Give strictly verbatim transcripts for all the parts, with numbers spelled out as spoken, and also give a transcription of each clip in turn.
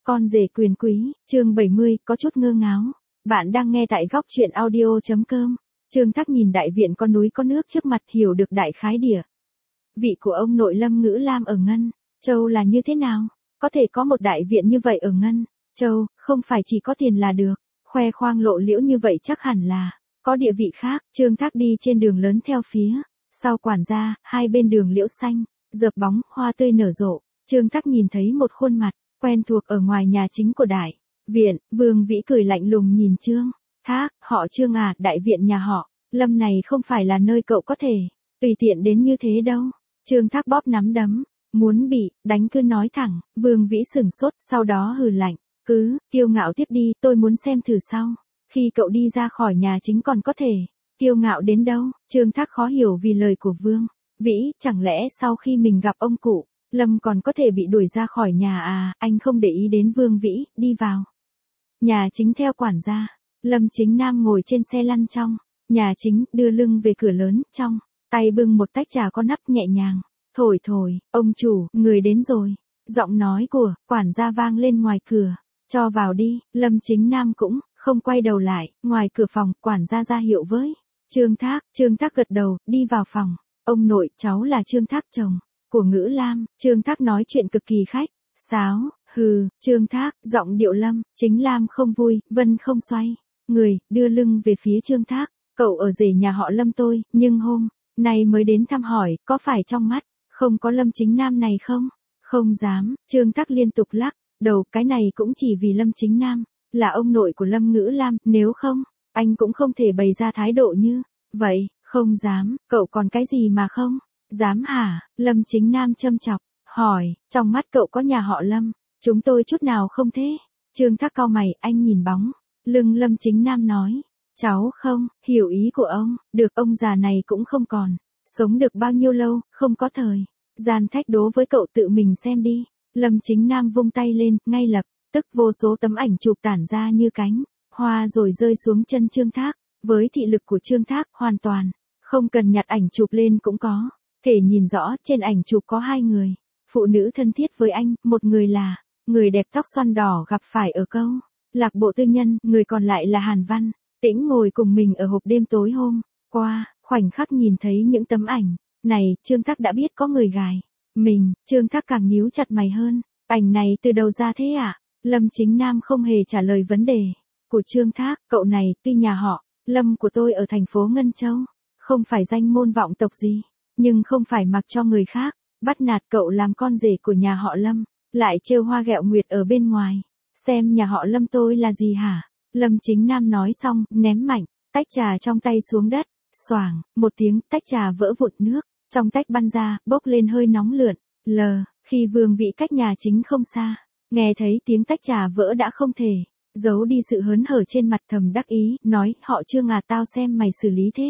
Con rể quyền quý, chương bảy mươi, có chút ngơ ngáo. Bạn đang nghe tại góc truyện audio.com. Trương Thác nhìn đại viện có núi có nước trước mặt, hiểu được đại khái địa vị của ông nội Lâm Ngữ Lam ở Ngân Châu là như thế nào. Có thể có một đại viện như vậy ở Ngân Châu, không phải chỉ có tiền là được, khoe khoang lộ liễu như vậy chắc hẳn là có địa vị khác. Trương Thác đi trên đường lớn theo phía sau quản gia, hai bên đường liễu xanh rợp bóng, hoa tươi nở rộ. Trương Thác nhìn thấy một khuôn mặt quen thuộc ở ngoài nhà chính của đại viện. Vương Vĩ cười lạnh lùng nhìn Trương Thác, họ Trương à, đại viện nhà họ Lâm này không phải là nơi cậu có thể tùy tiện đến như thế đâu. Trương Thác bóp nắm đấm, muốn bị đánh cứ nói thẳng. Vương Vĩ sửng sốt, sau đó hừ lạnh, cứ kiêu ngạo tiếp đi, tôi muốn xem thử sau khi cậu đi ra khỏi nhà chính còn có thể kiêu ngạo đến đâu. Trương Thác khó hiểu vì lời của Vương Vĩ, chẳng lẽ sau khi mình gặp ông cụ Lâm còn có thể bị đuổi ra khỏi nhà à? Anh không để ý đến Vương Vĩ, đi vào nhà chính theo quản gia. Lâm Chính Nam ngồi trên xe lăn trong nhà chính, đưa lưng về cửa lớn, trong tay bưng một tách trà có nắp, nhẹ nhàng thổi thổi. Ông chủ, người đến rồi. Giọng nói của quản gia vang lên ngoài cửa. Cho vào đi. Lâm Chính Nam cũng không quay đầu lại. Ngoài cửa phòng, quản gia ra hiệu với Trương Thác. Trương Thác gật đầu, đi vào phòng. Ông nội, cháu là Trương Thác, chồng của Ngữ Lam. Trương Thác nói chuyện cực kỳ khách sáo. Hừ, Trương Thác, giọng điệu Lâm Chính Lam không vui. Vân không xoay người, đưa lưng về phía Trương Thác. Cậu ở rể nhà họ Lâm tôi, nhưng hôm nay mới đến thăm hỏi, có phải trong mắt không có Lâm Chính Nam này không? Không dám. Trương Thác liên tục lắc đầu, cái này cũng chỉ vì Lâm Chính Nam là ông nội của Lâm Ngữ Lam, nếu không, anh cũng không thể bày ra thái độ như vậy. Không dám. Cậu còn cái gì mà không dám hả? Lâm Chính Nam châm chọc hỏi, trong mắt cậu có nhà họ Lâm, chúng tôi chút nào không thế. Trương Thác cau mày, anh nhìn bóng lưng Lâm Chính Nam nói, cháu không hiểu ý của ông. Được, ông già này cũng không còn sống được bao nhiêu lâu, không có thời gian thách đố với cậu, tự mình xem đi. Lâm Chính Nam vung tay lên, ngay lập tức vô số tấm ảnh chụp tản ra như cánh hoa rồi rơi xuống chân Trương Thác. Với thị lực của Trương Thác, hoàn toàn không cần nhặt ảnh chụp lên cũng có thể nhìn rõ. Trên ảnh chụp có hai người phụ nữ thân thiết với anh, một người là người đẹp tóc xoăn đỏ gặp phải ở câu lạc bộ tư nhân, người còn lại là Hàn Văn Tĩnh ngồi cùng mình ở hộp đêm tối hôm qua. Khoảnh khắc nhìn thấy những tấm ảnh này, Trương Thác đã biết có người gài mình. Trương Thác càng nhíu chặt mày hơn. Ảnh này từ đâu ra thế ạ? À? Lâm Chính Nam không hề trả lời vấn đề của Trương Thác. Cậu này, tuy nhà họ Lâm của tôi ở thành phố Ngân Châu không phải danh môn vọng tộc gì, nhưng không phải mặc cho người khác bắt nạt cậu làm con rể của nhà họ Lâm, lại trêu hoa ghẹo nguyệt ở bên ngoài. Xem nhà họ Lâm tôi là gì hả? Lâm Chính Nam nói xong, ném mạnh tách trà trong tay xuống đất. Xoảng, một tiếng, tách trà vỡ vụn, nước trong tách bắn ra, bốc lên hơi nóng lượn lờ. Khi Vương Vĩ cách nhà chính không xa, nghe thấy tiếng tách trà vỡ đã không thể giấu đi sự hớn hở trên mặt, thầm đắc ý, nói, họ Trương à, tao xem mày xử lý thế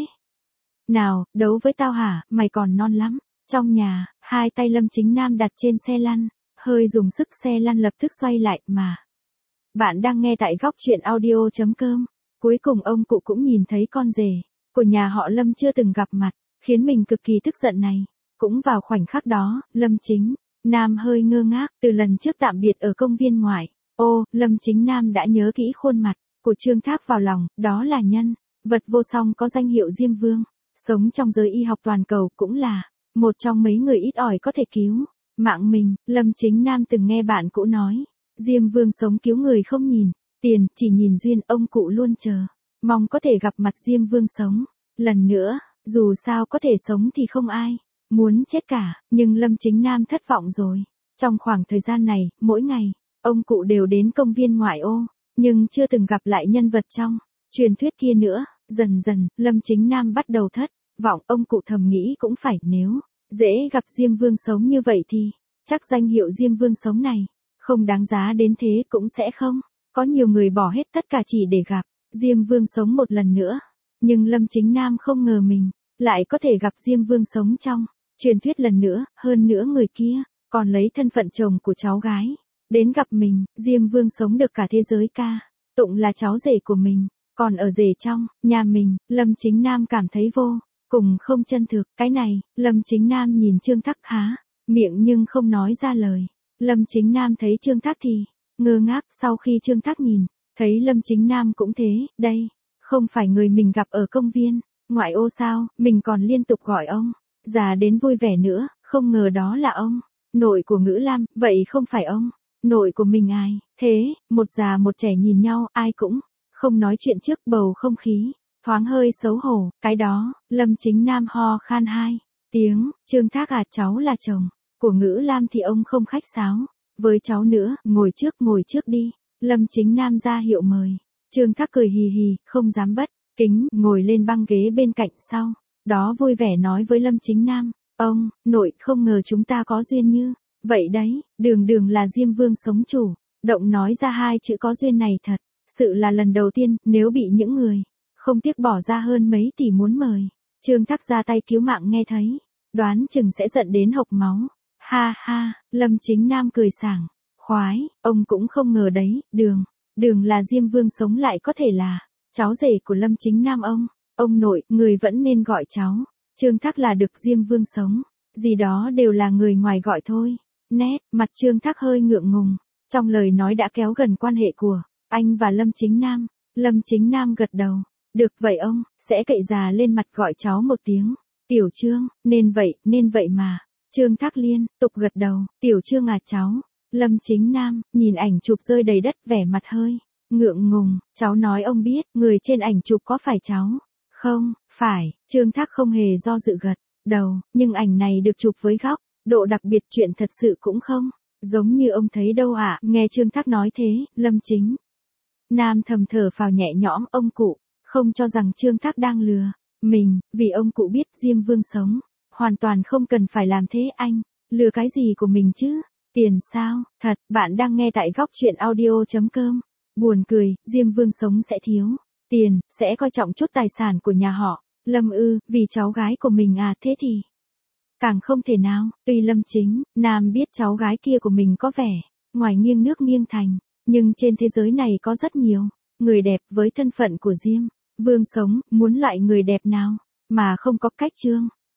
nào, đấu với tao hả, mày còn non lắm. Trong nhà, hai tay Lâm Chính Nam đặt trên xe lăn, hơi dùng sức, xe lăn lập tức xoay lại. Mà bạn đang nghe tại góc truyện audio.com. Cuối cùng ông cụ cũng nhìn thấy con rể của nhà họ Lâm chưa từng gặp mặt, khiến mình cực kỳ tức giận này. Cũng vào khoảnh khắc đó, Lâm Chính Nam hơi ngơ ngác. Từ lần trước tạm biệt ở công viên ngoại ô, Lâm Chính Nam đã nhớ kỹ khuôn mặt của Trương Thác vào lòng. Đó là nhân vật vô song có danh hiệu Diêm Vương, sống trong giới y học toàn cầu, cũng là một trong mấy người ít ỏi có thể cứu mạng mình. Lâm Chính Nam từng nghe bạn cũ nói, Diêm Vương sống cứu người không nhìn tiền, chỉ nhìn duyên. Ông cụ luôn chờ mong có thể gặp mặt Diêm Vương sống lần nữa, dù sao có thể sống thì không ai muốn chết cả. Nhưng Lâm Chính Nam thất vọng rồi. Trong khoảng thời gian này, mỗi ngày ông cụ đều đến công viên ngoại ô, nhưng chưa từng gặp lại nhân vật trong truyền thuyết kia nữa. Dần dần, Lâm Chính Nam bắt đầu thất vọng. Ông cụ thầm nghĩ, cũng phải, nếu dễ gặp Diêm Vương sống như vậy thì chắc danh hiệu Diêm Vương sống này không đáng giá đến thế, cũng sẽ không có nhiều người bỏ hết tất cả chỉ để gặp Diêm Vương sống một lần nữa. Nhưng Lâm Chính Nam không ngờ mình lại có thể gặp Diêm Vương sống trong truyền thuyết lần nữa. Hơn nữa người kia còn lấy thân phận chồng của cháu gái đến gặp mình. Diêm Vương sống được cả thế giới ca tụng là cháu rể của mình, còn ở rể trong nhà mình. Lâm Chính Nam cảm thấy vô cùng không chân thực. Cái này, Lâm Chính Nam nhìn Trương Thác há miệng nhưng không nói ra lời. Lâm Chính Nam thấy Trương Thác thì ngơ ngác sau khi Trương Thác nhìn, thấy Lâm Chính Nam cũng thế, đây, không phải người mình gặp ở công viên, ngoại ô sao, mình còn liên tục gọi ông, già đến vui vẻ nữa, không ngờ đó là ông, nội của Ngữ Lam, vậy không phải ông, nội của mình ai, thế, một già một trẻ nhìn nhau, ai cũng không nói chuyện trước bầu không khí, thoáng hơi xấu hổ, cái đó, Lâm Chính Nam ho khan hai tiếng, Trương Thác à cháu là chồng của Ngữ Lam thì ông không khách sáo, với cháu nữa, ngồi trước ngồi trước đi, Lâm Chính Nam ra hiệu mời, Trương Thác cười hì hì, không dám bất kính, ngồi lên băng ghế bên cạnh sau, đó vui vẻ nói với Lâm Chính Nam, ông, nội không ngờ chúng ta có duyên như, vậy đấy, đường đường là Diêm Vương sống chủ, động nói ra hai chữ có duyên này thật, sự là lần đầu tiên, nếu bị những người, không tiếc bỏ ra hơn mấy tỷ muốn mời, Trương Thác ra tay cứu mạng nghe thấy, đoán chừng sẽ giận đến hộc máu, ha ha, Lâm Chính Nam cười sảng, khoái, ông cũng không ngờ đấy, đường, đường là Diêm Vương sống lại có thể là, cháu rể của Lâm Chính Nam ông, ông nội, người vẫn nên gọi cháu, Trương Thác là được Diêm Vương sống, gì đó đều là người ngoài gọi thôi, nét, mặt Trương Thác hơi ngượng ngùng, trong lời nói đã kéo gần quan hệ của anh và Lâm Chính Nam, Lâm Chính Nam gật đầu, được vậy ông, sẽ cậy già lên mặt gọi cháu một tiếng, Tiểu Trương, nên vậy, nên vậy mà, Trương Thác liên tục gật đầu, Tiểu Trương à cháu, Lâm Chính Nam, nhìn ảnh chụp rơi đầy đất vẻ mặt hơi ngượng ngùng, cháu nói ông biết, người trên ảnh chụp có phải cháu? Không, phải, Trương Thác không hề do dự gật đầu, nhưng ảnh này được chụp với góc độ đặc biệt, chuyện thật sự cũng không giống như ông thấy đâu ạ. Nghe Trương Thác nói thế, Lâm Chính Nam thầm thở phào nhẹ nhõm, ông cụ không cho rằng Trương Thác đang lừa mình, vì ông cụ biết Diêm Vương sống, hoàn toàn không cần phải làm thế. Anh lừa cái gì của mình chứ? Tiền sao? Thật, bạn đang nghe tại góc truyện audio chấm com. Buồn cười, Diêm Vương sống sẽ thiếu tiền, sẽ coi trọng chút tài sản của nhà họ Lâm ư, vì cháu gái của mình à, thế thì càng không thể nào. Tuy Lâm Chính Nam biết cháu gái kia của mình có vẻ ngoài nghiêng nước nghiêng thành, nhưng trên thế giới này có rất nhiều người đẹp với thân phận của Diêm Vương sống, muốn loại người đẹp nào mà không có cách Trương